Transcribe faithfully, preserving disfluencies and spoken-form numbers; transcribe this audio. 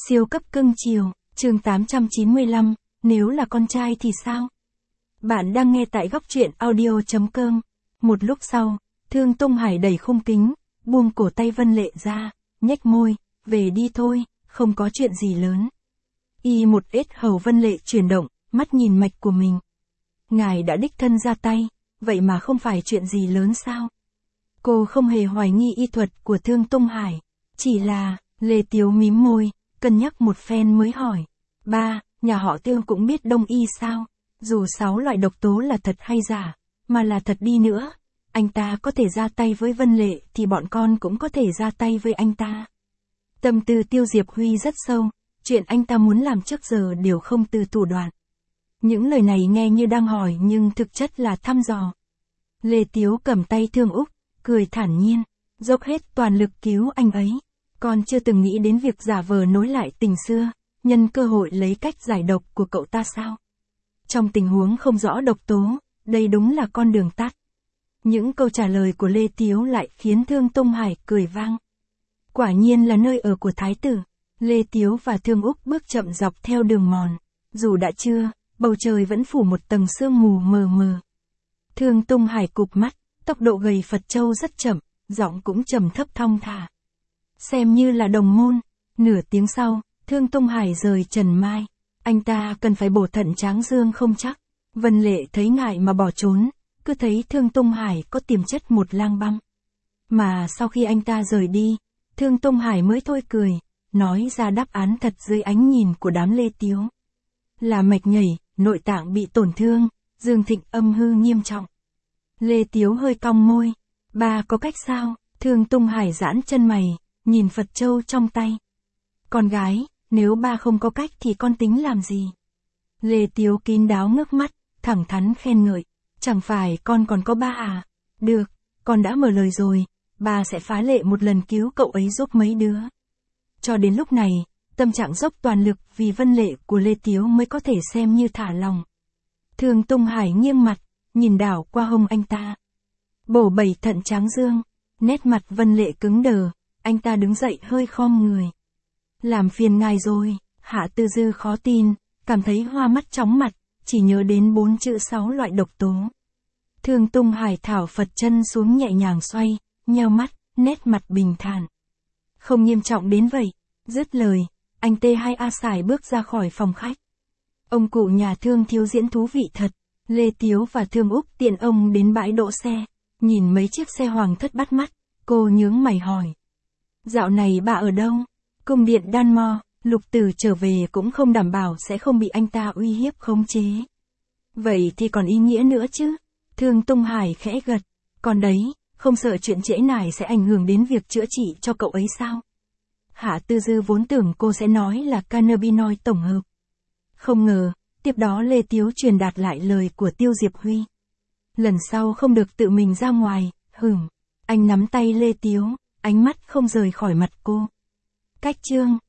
Siêu cấp cưng chiều, chương tám trăm chín mươi lăm, nếu là con trai thì sao? Bạn đang nghe tại góc truyện audio.com. Một lúc sau, Thương Tung Hải đẩy khung kính, buông cổ tay Vân Lệ ra, nhếch môi, về đi thôi, không có chuyện gì lớn. Y một ít hầu Vân Lệ chuyển động, mắt nhìn mạch của mình. Ngài đã đích thân ra tay, vậy mà không phải chuyện gì lớn sao? Cô không hề hoài nghi y thuật của Thương Tung Hải, chỉ là, Lê Tiếu mím môi, cân nhắc một phen mới hỏi. Ba, nhà họ Thương cũng biết đông y sao? Dù sáu loại độc tố là thật hay giả, mà là thật đi nữa, anh ta có thể ra tay với Vân Lệ thì bọn con cũng có thể ra tay với anh ta. Tâm tư Tiêu Diệp Huy rất sâu, chuyện anh ta muốn làm trước giờ đều không từ thủ đoạn. Những lời này nghe như đang hỏi nhưng thực chất là thăm dò. Lê Tiếu cầm tay Thương Úc, cười thản nhiên, dốc hết toàn lực cứu anh ấy. Con chưa từng nghĩ đến việc giả vờ nối lại tình xưa, nhân cơ hội lấy cách giải độc của cậu ta sao? Trong tình huống không rõ độc tố, đây đúng là con đường tắt. Những câu trả lời của Lê Tiếu lại khiến Thương Tung Hải cười vang. Quả nhiên là nơi ở của Thái tử. Lê Tiếu và Thương Úc bước chậm dọc theo đường mòn. Dù đã trưa, bầu trời vẫn phủ một tầng sương mù mờ mờ. Thương Tung Hải cụp mắt, tốc độ gầy Phật Châu rất chậm, giọng cũng trầm thấp thong thả. Xem như là đồng môn. Nửa tiếng sau, Thương Tung Hải rời Trần Mai. Anh ta cần phải bổ thận Tráng Dương không chắc. Vân Lệ thấy ngại mà bỏ trốn, cứ thấy Thương Tung Hải có tiềm chất một lang băm. Mà sau khi anh ta rời đi, Thương Tung Hải mới thôi cười, nói ra đáp án thật dưới ánh nhìn của đám Lê Tiếu. Là mạch nhảy, nội tạng bị tổn thương, Dương Thịnh âm hư nghiêm trọng. Lê Tiếu hơi cong môi. Ba có cách sao? Thương Tung Hải giãn chân mày, nhìn Phật Châu trong tay. Con gái, nếu ba không có cách thì con tính làm gì? Lê Tiếu kín đáo ngước mắt, thẳng thắn khen ngợi. Chẳng phải con còn có ba à? Được, con đã mở lời rồi, ba sẽ phá lệ một lần cứu cậu ấy giúp mấy đứa. Cho đến lúc này, tâm trạng dốc toàn lực vì Vân Lệ của Lê Tiếu mới có thể xem như thả lòng. Thương Tung Hải nghiêng mặt, nhìn đảo qua hông anh ta. Bổ bảy thận Tráng Dương, nét mặt Vân Lệ cứng đờ, anh ta đứng dậy hơi khom người. Làm phiền ngài rồi, Hạ Tư Dư khó tin, cảm thấy hoa mắt chóng mặt, chỉ nhớ đến bốn chữ sáu loại độc tố. Thương Tung Hải thảo Phật chân xuống nhẹ nhàng xoay, nheo mắt, nét mặt bình thản. Không nghiêm trọng đến vậy. Dứt lời, anh T hai A Sải bước ra khỏi phòng khách. Ông cụ nhà Thương thiếu diễn thú vị thật. Lê Tiếu và Thương Úc tiện ông đến bãi đỗ xe, nhìn mấy chiếc xe hoàng thất bắt mắt, cô nhướng mày hỏi. Dạo này bà ở đâu? Cung điện Đan Mo, Lục Tử trở về cũng không đảm bảo sẽ không bị anh ta uy hiếp khống chế. Vậy thì còn ý nghĩa nữa chứ? Thương Tung Hải khẽ gật. Còn đấy, không sợ chuyện trễ nải sẽ ảnh hưởng đến việc chữa trị cho cậu ấy sao? Hạ Tư Dư vốn tưởng cô sẽ nói là cannabinoid tổng hợp. Không ngờ, tiếp đó Lê Tiếu truyền đạt lại lời của Tiêu Diệp Huy. Lần sau không được tự mình ra ngoài, hửm. Anh nắm tay Lê Tiếu, ánh mắt không rời khỏi mặt cô. Cách chương